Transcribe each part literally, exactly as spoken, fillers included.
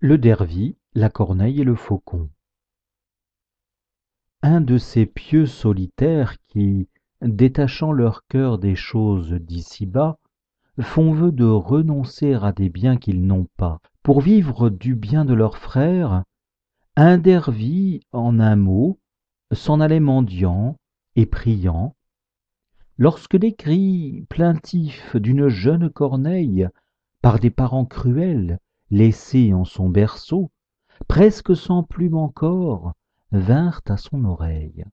Le dervis, la corneille et le faucon. Un de ces pieux solitaires qui, détachant leur cœur des choses d'ici-bas, font vœu de renoncer à des biens qu'ils n'ont pas, pour vivre du bien de leurs frères, un dervis, en un mot, s'en allait mendiant et priant, lorsque les cris plaintifs d'une jeune corneille, par des parents cruels, laissée en son berceau, presque sans plume encore, vinrent à son oreille.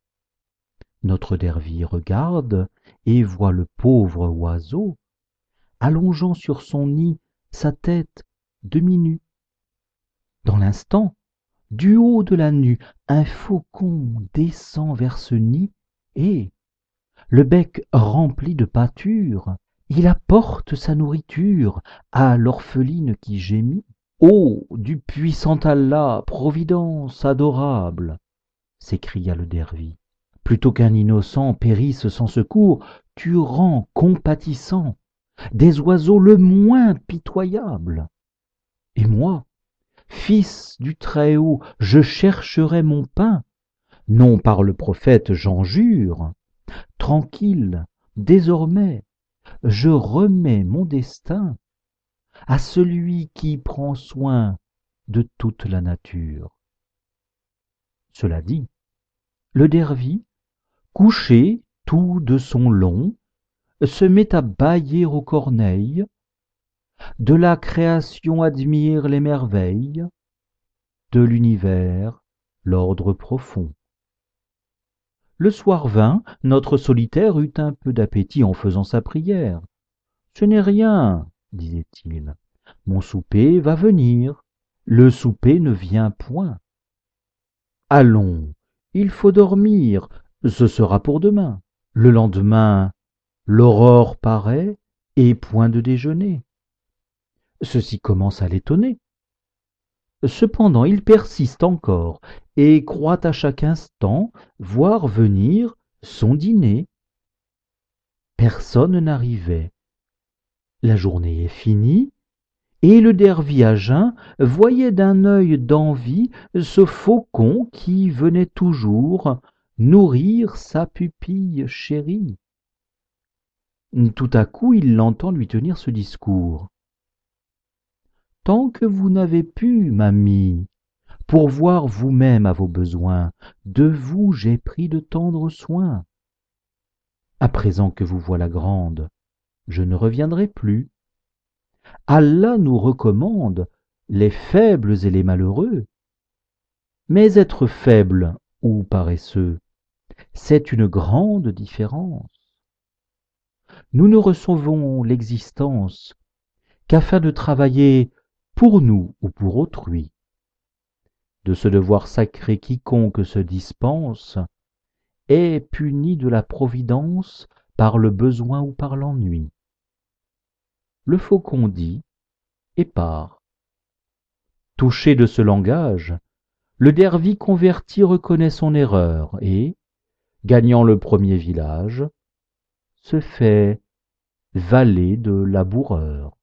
Notre dervis regarde et voit le pauvre oiseau, allongeant sur son nid sa tête demi-nue. Dans l'instant, du haut de la nue, un faucon descend vers ce nid et, le bec rempli de pâture, il apporte sa nourriture à l'orpheline qui gémit. Ô du puissant Allah, providence adorable, s'écria le dervis, plutôt qu'un innocent périsse sans secours, tu rends compatissant des oiseaux le moins pitoyable. Et moi, fils du Très-Haut, je chercherai mon pain, non par le prophète j'en jure. Tranquille, désormais, je remets mon destin à celui qui prend soin de toute la nature. Cela dit, le dervis, couché tout de son long, se met à bâiller aux corneilles, de la création admire les merveilles, de l'univers l'ordre profond. Le soir vint, notre solitaire eut un peu d'appétit en faisant sa prière. Ce n'est rien, disait-il, mon souper va venir, le souper ne vient point. Allons, il faut dormir, ce sera pour demain. Le lendemain, l'aurore paraît, et point de déjeuner. Ceci commence à l'étonner. Cependant il persiste encore, et croit à chaque instant voir venir son dîner. Personne n'arrivait. La journée est finie, et le dervis à jeun voyait d'un œil d'envie ce faucon qui venait toujours nourrir sa pupille chérie. Tout à coup il l'entend lui tenir ce discours. Tant que vous n'avez pu, ma mie, pourvoir vous-même à vos besoins, de vous j'ai pris de tendres soins. À présent que vous voilà grande, je ne reviendrai plus. Allah nous recommande les faibles et les malheureux. Mais être faible ou paresseux, c'est une grande différence. Nous ne recevons l'existence qu'afin de travailler pour nous ou pour autrui. De ce devoir sacré quiconque se dispense est puni de la providence par le besoin ou par l'ennui. Le faucon dit et part. Touché de ce langage, le dervis converti reconnaît son erreur et, gagnant le premier village, se fait valet de laboureur.